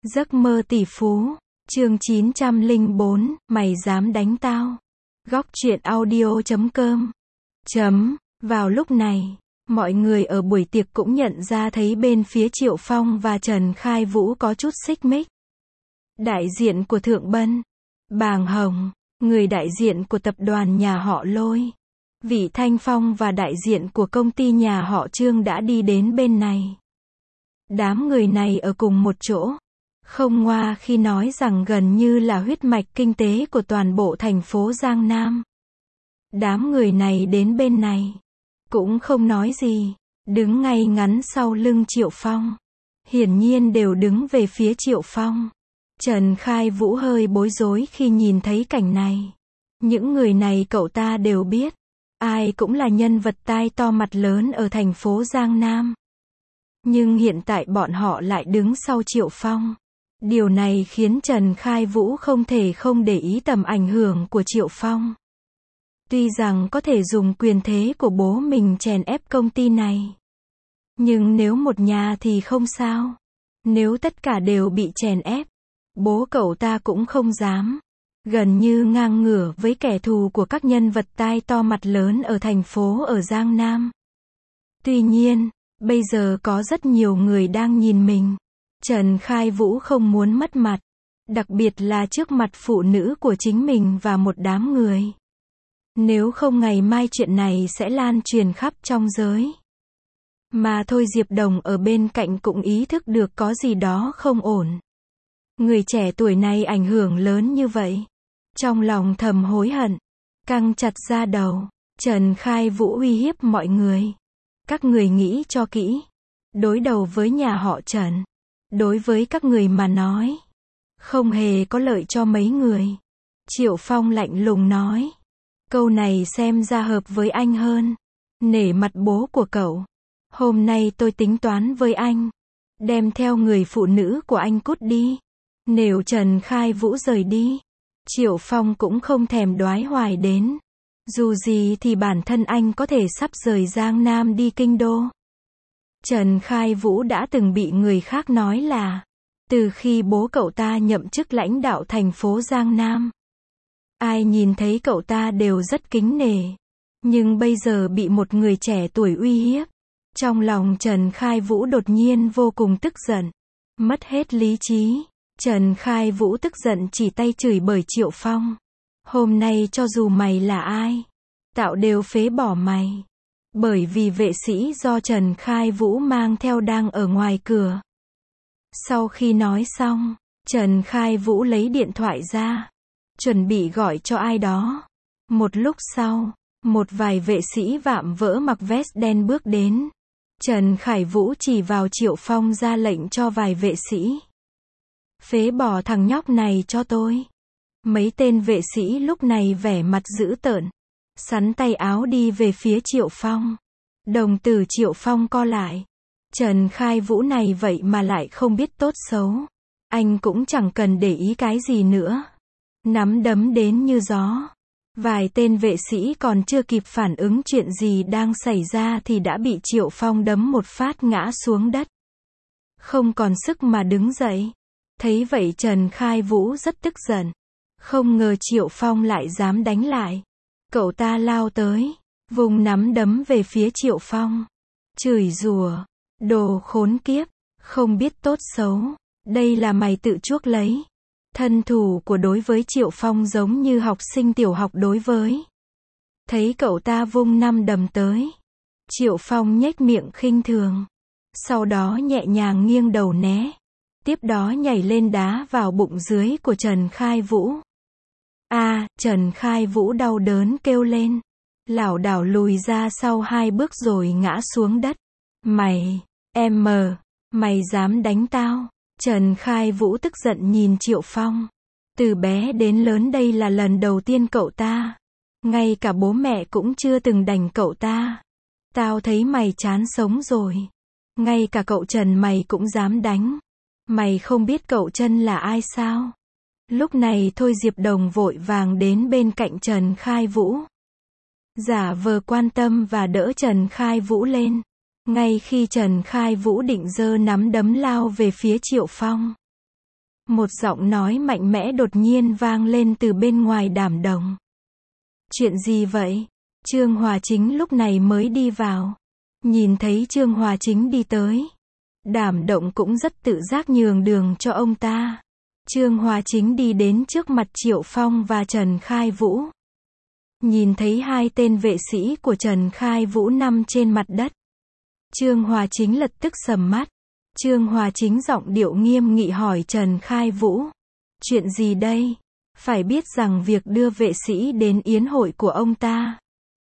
Giấc mơ tỷ phú, chương 904, mày dám đánh tao. Góc truyện audio.com. Vào lúc này, mọi người ở buổi tiệc cũng nhận ra thấy bên phía Triệu Phong và Trần Khai Vũ có chút xích mích. Đại diện của Thượng Bân, Bàng Hồng, người đại diện của tập đoàn nhà họ Lôi, Vị Thanh Phong và đại diện của công ty nhà họ Trương đã đi đến bên này. Đám người này ở cùng một chỗ, không ngoa khi nói rằng gần như là huyết mạch kinh tế của toàn bộ thành phố Giang Nam. Đám người này đến bên này, cũng không nói gì, đứng ngay ngắn sau lưng Triệu Phong. Hiển nhiên đều đứng về phía Triệu Phong. Trần Khai Vũ hơi bối rối khi nhìn thấy cảnh này. Những người này cậu ta đều biết, ai cũng là nhân vật tai to mặt lớn ở thành phố Giang Nam. Nhưng hiện tại bọn họ lại đứng sau Triệu Phong. Điều này khiến Trần Khai Vũ không thể không để ý tầm ảnh hưởng của Triệu Phong. Tuy rằng có thể dùng quyền thế của bố mình chèn ép công ty này, nhưng nếu một nhà thì không sao. Nếu tất cả đều bị chèn ép, bố cậu ta cũng không dám. Gần như ngang ngửa với kẻ thù của các nhân vật tai to mặt lớn ở thành phố ở Giang Nam. Tuy nhiên, bây giờ có rất nhiều người đang nhìn mình. Trần Khai Vũ không muốn mất mặt, đặc biệt là trước mặt phụ nữ của chính mình và một đám người. Nếu không ngày mai chuyện này sẽ lan truyền khắp trong giới. Mà thôi Diệp Đồng ở bên cạnh cũng ý thức được có gì đó không ổn. Người trẻ tuổi này ảnh hưởng lớn như vậy. Trong lòng thầm hối hận, căng chặt da đầu. Trần Khai Vũ uy hiếp mọi người. Các người nghĩ cho kỹ. Đối đầu với nhà họ Trần, đối với các người mà nói, không hề có lợi cho mấy người. Triệu Phong lạnh lùng nói. Câu này xem ra hợp với anh hơn. Nể mặt bố của cậu, hôm nay tôi tính toán với anh. Đem theo người phụ nữ của anh cút đi. Nếu Trần Khai Vũ rời đi, Triệu Phong cũng không thèm đoái hoài đến. Dù gì thì bản thân anh có thể sắp rời Giang Nam đi Kinh Đô. Trần Khai Vũ đã từng bị người khác nói là, từ khi bố cậu ta nhậm chức lãnh đạo thành phố Giang Nam, ai nhìn thấy cậu ta đều rất kính nể. Nhưng bây giờ bị một người trẻ tuổi uy hiếp. Trong lòng Trần Khai Vũ đột nhiên vô cùng tức giận. Mất hết lý trí. Trần Khai Vũ tức giận chỉ tay chửi bới Triệu Phong. Hôm nay cho dù mày là ai, tao đều phế bỏ mày. Bởi vì vệ sĩ do Trần Khai Vũ mang theo đang ở ngoài cửa. Sau khi nói xong, Trần Khai Vũ lấy điện thoại ra, chuẩn bị gọi cho ai đó. Một lúc sau, một vài vệ sĩ vạm vỡ mặc vest đen bước đến. Trần Khai Vũ chỉ vào Triệu Phong ra lệnh cho vài vệ sĩ. Phế bỏ thằng nhóc này cho tôi. Mấy tên vệ sĩ lúc này vẻ mặt dữ tợn, sắn tay áo đi về phía Triệu Phong. Đồng tử Triệu Phong co lại. Trần Khai Vũ này vậy mà lại không biết tốt xấu. Anh cũng chẳng cần để ý cái gì nữa. Nắm đấm đến như gió. Vài tên vệ sĩ còn chưa kịp phản ứng chuyện gì đang xảy ra thì đã bị Triệu Phong đấm một phát ngã xuống đất. Không còn sức mà đứng dậy. Thấy vậy Trần Khai Vũ rất tức giận. Không ngờ Triệu Phong lại dám đánh lại. Cậu ta lao tới, vùng nắm đấm về phía Triệu Phong. Chửi rủa, đồ khốn kiếp, không biết tốt xấu, đây là mày tự chuốc lấy. Thân thủ của đối với Triệu Phong giống như học sinh tiểu học đối với. Thấy cậu ta vung năm đấm tới, Triệu Phong nhếch miệng khinh thường. Sau đó nhẹ nhàng nghiêng đầu né. Tiếp đó nhảy lên đá vào bụng dưới của Trần Khai Vũ. Trần Khai Vũ đau đớn kêu lên. Lảo đảo lùi ra sau 2 bước rồi ngã xuống đất. Mày dám đánh tao? Trần Khai Vũ tức giận nhìn Triệu Phong. Từ bé đến lớn đây là lần đầu tiên cậu ta. Ngay cả bố mẹ cũng chưa từng đánh cậu ta. Tao thấy mày chán sống rồi. Ngay cả cậu Trần mày cũng dám đánh. Mày không biết cậu Trân là ai sao? Lúc này thôi Diệp Đồng vội vàng đến bên cạnh Trần Khai Vũ. Giả vờ quan tâm và đỡ Trần Khai Vũ lên. Ngay khi Trần Khai Vũ định giơ nắm đấm lao về phía Triệu Phong, Một giọng nói mạnh mẽ đột nhiên vang lên từ bên ngoài đàm động. Chuyện gì vậy? Trương Hòa Chính lúc này mới đi vào. Nhìn thấy Trương Hòa Chính đi tới, đàm động cũng rất tự giác nhường đường cho ông ta. Trương Hòa Chính đi đến trước mặt Triệu Phong và Trần Khai Vũ. Nhìn thấy hai tên vệ sĩ của Trần Khai Vũ nằm trên mặt đất, Trương Hòa Chính lập tức sầm mắt. Trương Hòa Chính giọng điệu nghiêm nghị hỏi Trần Khai Vũ. Chuyện gì đây? Phải biết rằng việc đưa vệ sĩ đến yến hội của ông ta,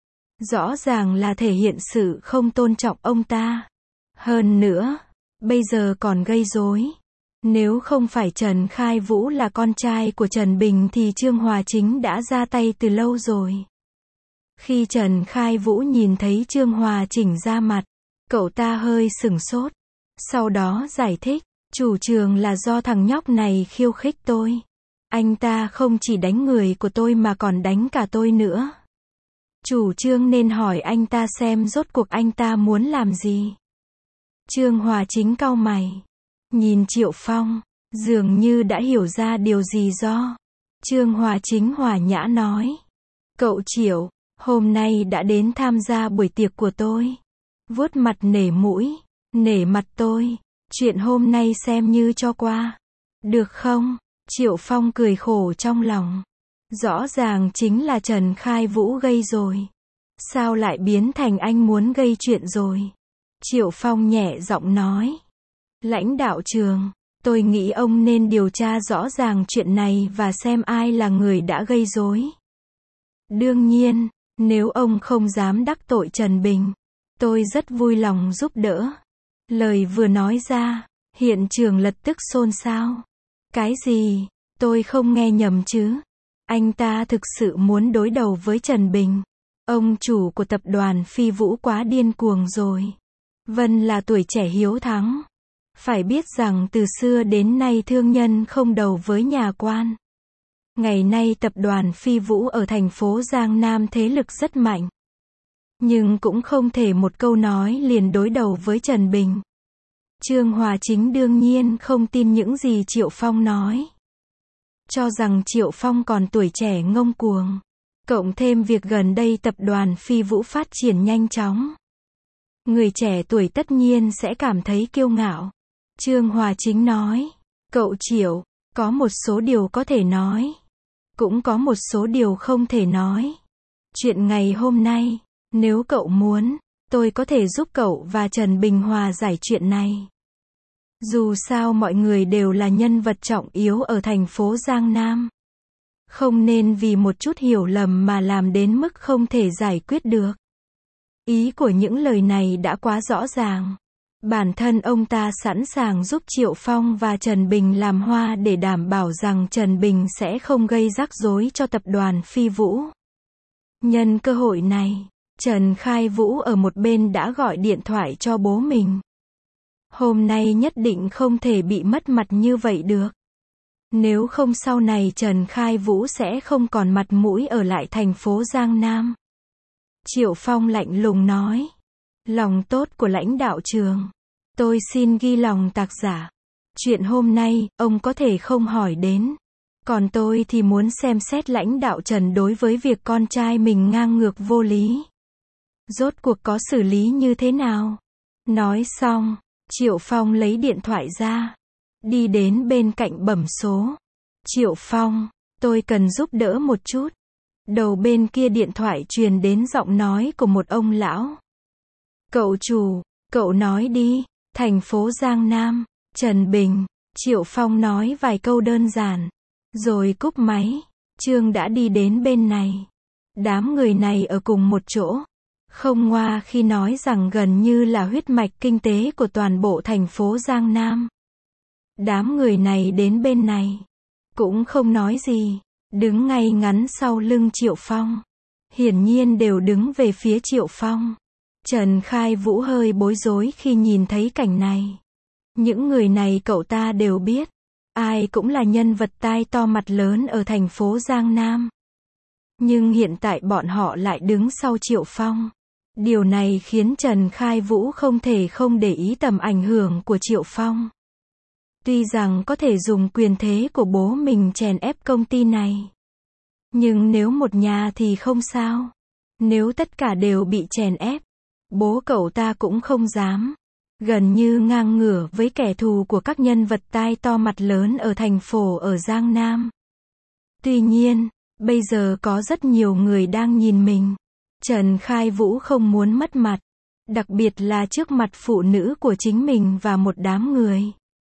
rõ ràng là thể hiện sự không tôn trọng ông ta. Hơn nữa, bây giờ còn gây rối. Nếu không phải Trần Khai Vũ là con trai của Trần Bình thì Trương Hòa Chính đã ra tay từ lâu rồi. Khi Trần Khai Vũ nhìn thấy Trương Hòa Chỉnh ra mặt, cậu ta hơi sửng sốt. Sau đó giải thích, chủ trương là do thằng nhóc này khiêu khích tôi. Anh ta không chỉ đánh người của tôi mà còn đánh cả tôi nữa. Chủ trương nên hỏi anh ta xem rốt cuộc anh ta muốn làm gì. Trương Hòa Chính cau mày, nhìn Triệu Phong, dường như đã hiểu ra điều gì do. Trương Hòa Chính hòa nhã nói, cậu Triệu, hôm nay đã đến tham gia buổi tiệc của tôi. Vuốt mặt nể mũi, nể mặt tôi, chuyện hôm nay xem như cho qua. Được không? Triệu Phong cười khổ trong lòng. Rõ ràng chính là Trần Khai Vũ gây rồi. Sao lại biến thành anh muốn gây chuyện rồi? Triệu Phong nhẹ giọng nói. Lãnh đạo trường, tôi nghĩ ông nên điều tra rõ ràng chuyện này và xem ai là người đã gây rối. Đương nhiên, nếu ông không dám đắc tội Trần Bình, tôi rất vui lòng giúp đỡ. Lời vừa nói ra, hiện trường lập tức xôn xao. Cái gì? Tôi không nghe nhầm chứ? Anh ta thực sự muốn đối đầu với Trần Bình. Ông chủ của tập đoàn Phi Vũ quá điên cuồng rồi. Vân là tuổi trẻ hiếu thắng. Phải biết rằng từ xưa đến nay thương nhân không đầu với nhà quan. Ngày nay tập đoàn Phi Vũ ở thành phố Giang Nam thế lực rất mạnh. Nhưng cũng không thể một câu nói liền đối đầu với Trần Bình. Trương Hòa Chính đương nhiên không tin những gì Triệu Phong nói. Cho rằng Triệu Phong còn tuổi trẻ ngông cuồng. Cộng thêm việc gần đây tập đoàn Phi Vũ phát triển nhanh chóng. Người trẻ tuổi tất nhiên sẽ cảm thấy kiêu ngạo. Trương Hòa Chính nói, cậu Triệu, có một số điều có thể nói. Cũng có một số điều không thể nói. Chuyện ngày hôm nay, nếu cậu muốn, tôi có thể giúp cậu và Trần Bình hòa giải chuyện này. Dù sao mọi người đều là nhân vật trọng yếu ở thành phố Giang Nam. Không nên vì một chút hiểu lầm mà làm đến mức không thể giải quyết được. Ý của những lời này đã quá rõ ràng. Bản thân ông ta sẵn sàng giúp Triệu Phong và Trần Bình làm hoa để đảm bảo rằng Trần Bình sẽ không gây rắc rối cho tập đoàn Phi Vũ. Nhân cơ hội này, Trần Khai Vũ ở một bên đã gọi điện thoại cho bố mình. Hôm nay nhất định không thể bị mất mặt như vậy được. Nếu không sau này Trần Khai Vũ sẽ không còn mặt mũi ở lại thành phố Giang Nam. Triệu Phong lạnh lùng nói. Lòng tốt của lãnh đạo trường. Tôi xin ghi lòng tạc giả. Chuyện hôm nay, ông có thể không hỏi đến. Còn tôi thì muốn xem xét lãnh đạo Trần đối với việc con trai mình ngang ngược vô lý. Rốt cuộc có xử lý như thế nào? Nói xong, Triệu Phong lấy điện thoại ra. Đi đến bên cạnh bấm số. Triệu Phong, tôi cần giúp đỡ một chút. Đầu bên kia điện thoại truyền đến giọng nói của một ông lão. Cậu chủ, cậu nói đi. Thành phố Giang Nam, Trần Bình. Triệu Phong nói vài câu đơn giản. Rồi cúp máy. Trương đã đi đến bên này. Đám người này ở cùng một chỗ. Không ngoa khi nói rằng gần như là huyết mạch kinh tế của toàn bộ thành phố Giang Nam. Đám người này đến bên này. Cũng không nói gì. Đứng ngay ngắn sau lưng Triệu Phong. Hiển nhiên đều đứng về phía Triệu Phong. Trần Khai Vũ hơi bối rối khi nhìn thấy cảnh này. Những người này cậu ta đều biết. Ai cũng là nhân vật tai to mặt lớn ở thành phố Giang Nam. Nhưng hiện tại bọn họ lại đứng sau Triệu Phong. Điều này khiến Trần Khai Vũ không thể không để ý tầm ảnh hưởng của Triệu Phong. Tuy rằng có thể dùng quyền thế của bố mình chèn ép công ty này. Nhưng nếu một nhà thì không sao. Nếu tất cả đều bị chèn ép, bố cậu ta cũng không dám. Gần như ngang ngửa với kẻ thù của các nhân vật tai to mặt lớn ở thành phố ở Giang Nam. Tuy nhiên, bây giờ có rất nhiều người đang nhìn mình. Trần Khai Vũ không muốn mất mặt. Đặc biệt là trước mặt phụ nữ của chính mình và một đám người.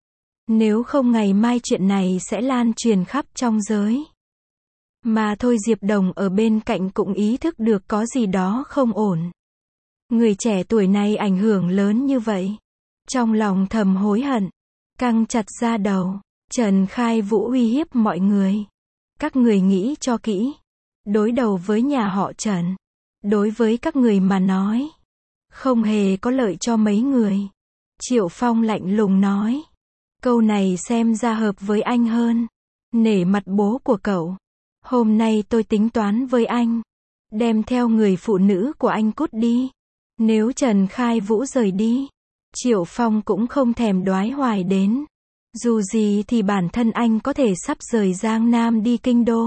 Nếu không ngày mai chuyện này sẽ lan truyền khắp trong giới. Mà thôi Diệp Đồng ở bên cạnh cũng ý thức được có gì đó không ổn. Người trẻ tuổi này ảnh hưởng lớn như vậy. Trong lòng thầm hối hận. Căng chặt da đầu. Trần Khai Vũ uy hiếp mọi người. Các người nghĩ cho kỹ. Đối đầu với nhà họ Trần. Đối với các người mà nói. Không hề có lợi cho mấy người. Triệu Phong lạnh lùng nói. Câu này xem ra hợp với anh hơn. Nể mặt bố của cậu. Hôm nay tôi tính toán với anh. Đem theo người phụ nữ của anh cút đi. Nếu Trần Khai Vũ rời đi, Triệu Phong cũng không thèm đoái hoài đến. Dù gì thì bản thân anh có thể sắp rời Giang Nam đi Kinh Đô.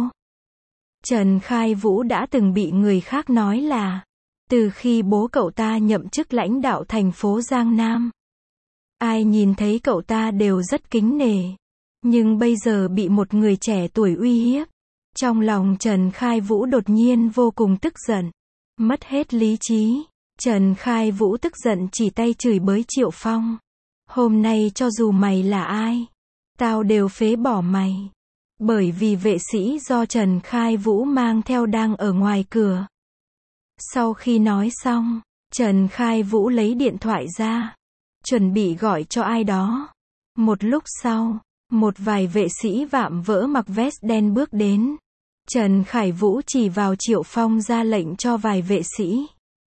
Trần Khai Vũ đã từng bị người khác nói là, từ khi bố cậu ta nhậm chức lãnh đạo thành phố Giang Nam, ai nhìn thấy cậu ta đều rất kính nể. Nhưng bây giờ bị một người trẻ tuổi uy hiếp. Trong lòng Trần Khai Vũ đột nhiên vô cùng tức giận. Mất hết lý trí. Trần Khai Vũ tức giận chỉ tay chửi bới Triệu Phong. Hôm nay cho dù mày là ai, tao đều phế bỏ mày. Bởi vì vệ sĩ do Trần Khai Vũ mang theo đang ở ngoài cửa. Sau khi nói xong, Trần Khai Vũ lấy điện thoại ra. Chuẩn bị gọi cho ai đó. Một lúc sau, một vài vệ sĩ vạm vỡ mặc vest đen bước đến. Trần Khai Vũ chỉ vào Triệu Phong ra lệnh cho vài vệ sĩ.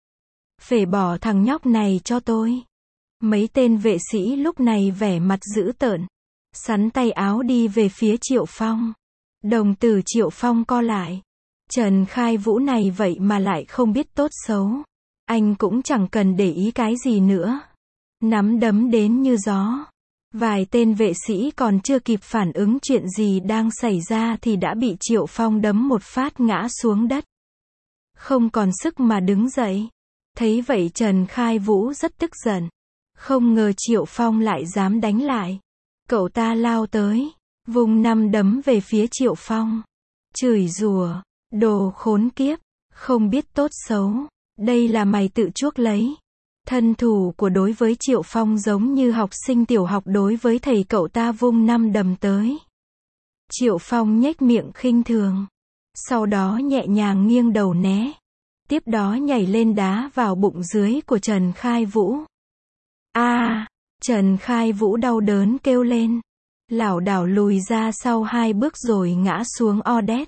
Phế bỏ thằng nhóc này cho tôi. Mấy tên vệ sĩ lúc này vẻ mặt dữ tợn. Sắn tay áo đi về phía Triệu Phong. Đồng tử Triệu Phong co lại. Trần Khai Vũ này vậy mà lại không biết tốt xấu. Anh cũng chẳng cần để ý cái gì nữa. Nắm đấm đến như gió. Vài tên vệ sĩ còn chưa kịp phản ứng chuyện gì đang xảy ra thì đã bị Triệu Phong đấm một phát ngã xuống đất. Không còn sức mà đứng dậy. Thấy vậy Trần Khai Vũ rất tức giận. Không ngờ Triệu Phong lại dám đánh lại. Cậu ta lao tới, vùng nắm đấm về phía Triệu Phong. Chửi rủa, đồ khốn kiếp, không biết tốt xấu. Đây là mày tự chuốc lấy. Thân thủ của đối với Triệu Phong giống như học sinh tiểu học đối với thầy cậu ta vung nắm đấm tới. Triệu Phong nhếch miệng khinh thường. Sau đó nhẹ nhàng nghiêng đầu né. Tiếp đó nhảy lên đá vào bụng dưới của Trần Khai Vũ. Trần Khai Vũ đau đớn kêu lên. Lảo đảo lùi ra sau 2 bước rồi ngã xuống o đét.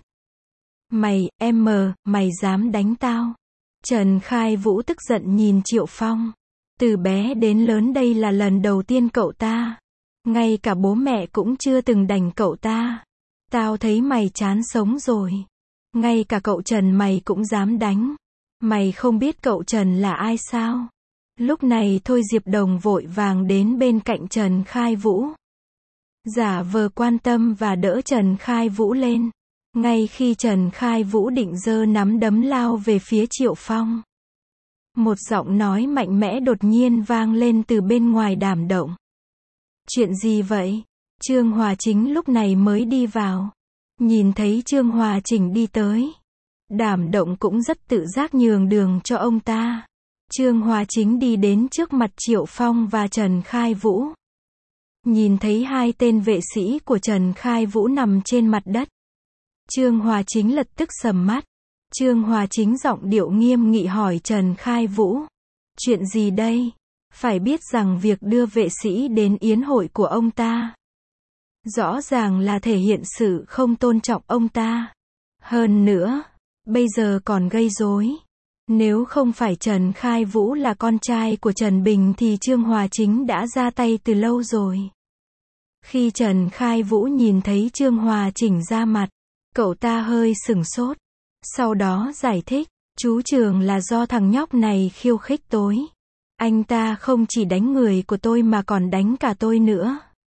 Mày dám đánh tao? Trần Khai Vũ tức giận nhìn Triệu Phong. Từ bé đến lớn đây là lần đầu tiên cậu ta. Ngay cả bố mẹ cũng chưa từng đánh cậu ta. Tao thấy mày chán sống rồi. Ngay cả cậu Trần mày cũng dám đánh. Mày không biết cậu Trần là ai sao? Lúc này thôi Diệp Đồng vội vàng đến bên cạnh Trần Khai Vũ. Giả vờ quan tâm và đỡ Trần Khai Vũ lên. Ngay khi Trần Khai Vũ định giơ nắm đấm lao về phía Triệu Phong. Một giọng nói mạnh mẽ đột nhiên vang lên từ bên ngoài đàm động. Chuyện gì vậy? Trương Hòa Chính lúc này mới đi vào. Nhìn thấy Trương Hòa Chỉnh đi tới. Đàm động cũng rất tự giác nhường đường cho ông ta. Trương Hòa Chính đi đến trước mặt Triệu Phong và Trần Khai Vũ. Nhìn thấy 2 tên vệ sĩ của Trần Khai Vũ nằm trên mặt đất. Trương Hòa Chính lập tức sầm mắt. Trương Hòa Chính giọng điệu nghiêm nghị hỏi Trần Khai Vũ. Chuyện gì đây? Phải biết rằng việc đưa vệ sĩ đến yến hội của ông ta. Rõ ràng là thể hiện sự không tôn trọng ông ta. Hơn nữa, bây giờ còn gây rối. Nếu không phải Trần Khai Vũ là con trai của Trần Bình thì Trương Hòa Chính đã ra tay từ lâu rồi. Khi Trần Khai Vũ nhìn thấy Trương Hòa Chỉnh ra mặt, cậu ta hơi sửng sốt. Sau đó giải thích, chú Trường là do thằng nhóc này khiêu khích tôi. Anh ta không chỉ đánh người của tôi mà còn đánh cả tôi nữa.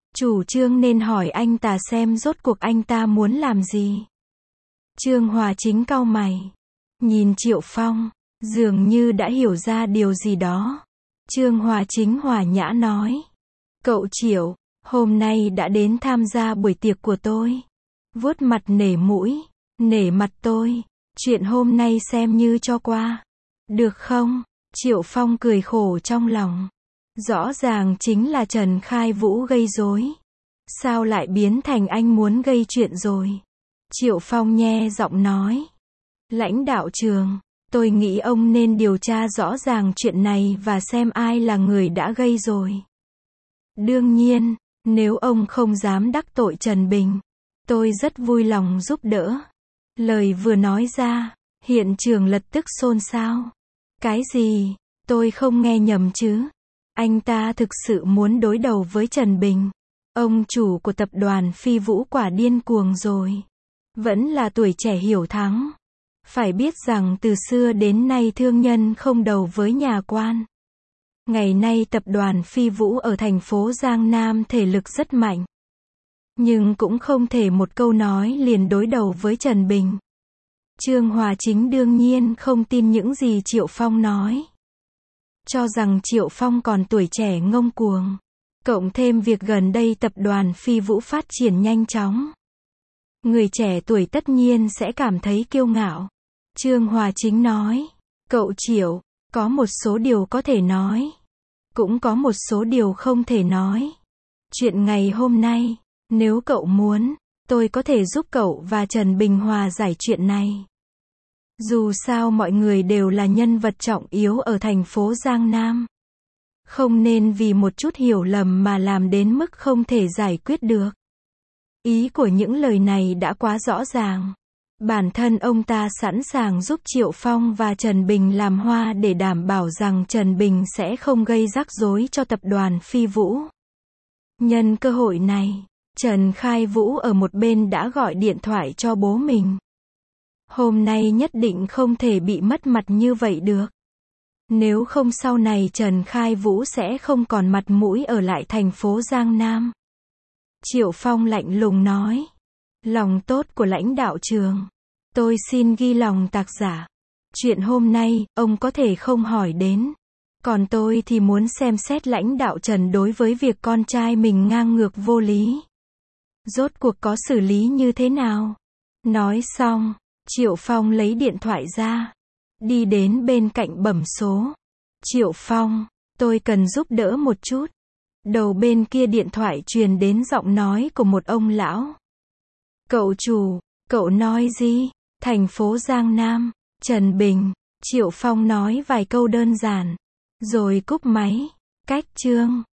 Chủ Trương nên hỏi anh ta xem rốt cuộc anh ta muốn làm gì. Trương Hòa Chính cau mày. Nhìn Triệu Phong, dường như đã hiểu ra điều gì đó. Trương Hòa Chính hòa nhã nói. Cậu Triệu, hôm nay đã đến tham gia buổi tiệc của tôi. Vuốt mặt nể mũi, nể mặt tôi. Chuyện hôm nay xem như cho qua. Được không? Triệu Phong cười khổ trong lòng. Rõ ràng chính là Trần Khai Vũ gây rối. Sao lại biến thành anh muốn gây chuyện rồi? Triệu Phong nhe giọng nói. Lãnh đạo trường, tôi nghĩ ông nên điều tra rõ ràng chuyện này và xem ai là người đã gây rồi. Đương nhiên, nếu ông không dám đắc tội Trần Bình, tôi rất vui lòng giúp đỡ. Lời vừa nói ra, hiện trường lập tức xôn xao. Cái gì? Tôi không nghe nhầm chứ? Anh ta thực sự muốn đối đầu với Trần Bình. Ông chủ của tập đoàn Phi Vũ quả điên cuồng rồi. Vẫn là tuổi trẻ hiểu thắng. Phải biết rằng từ xưa đến nay thương nhân không đầu với nhà quan. Ngày nay tập đoàn Phi Vũ ở thành phố Giang Nam thể lực rất mạnh. Nhưng cũng không thể một câu nói liền đối đầu với Trần Bình. Trương Hòa Chính đương nhiên không tin những gì Triệu Phong nói. Cho rằng Triệu Phong còn tuổi trẻ ngông cuồng. Cộng thêm việc gần đây tập đoàn Phi Vũ phát triển nhanh chóng. Người trẻ tuổi tất nhiên sẽ cảm thấy kiêu ngạo. Trương Hòa Chính nói. Cậu Triệu, có một số điều có thể nói. Cũng có một số điều không thể nói. Chuyện ngày hôm nay, nếu cậu muốn, tôi có thể giúp cậu và Trần Bình hòa giải chuyện này. Dù sao mọi người đều là nhân vật trọng yếu ở thành phố Giang Nam. Không nên vì một chút hiểu lầm mà làm đến mức không thể giải quyết được. Ý của những lời này đã quá rõ ràng. Bản thân ông ta sẵn sàng giúp Triệu Phong và Trần Bình làm hoa để đảm bảo rằng Trần Bình sẽ không gây rắc rối cho tập đoàn Phi Vũ. Nhân cơ hội này, Trần Khai Vũ ở một bên đã gọi điện thoại cho bố mình. Hôm nay nhất định không thể bị mất mặt như vậy được. Nếu không sau này Trần Khai Vũ sẽ không còn mặt mũi ở lại thành phố Giang Nam. Triệu Phong lạnh lùng nói. Lòng tốt của lãnh đạo trường. Tôi xin ghi lòng tạc giả. Chuyện hôm nay, ông có thể không hỏi đến. Còn tôi thì muốn xem xét lãnh đạo Trần đối với việc con trai mình ngang ngược vô lý. Rốt cuộc có xử lý như thế nào? Nói xong, Triệu Phong lấy điện thoại ra. Đi đến bên cạnh bấm số. Triệu Phong, tôi cần giúp đỡ một chút. Đầu bên kia điện thoại truyền đến giọng nói của một ông lão. Cậu chủ, cậu nói gì? Thành phố Giang Nam, Trần Bình. Triệu Phong nói vài câu đơn giản. Rồi cúp máy. Cách chương.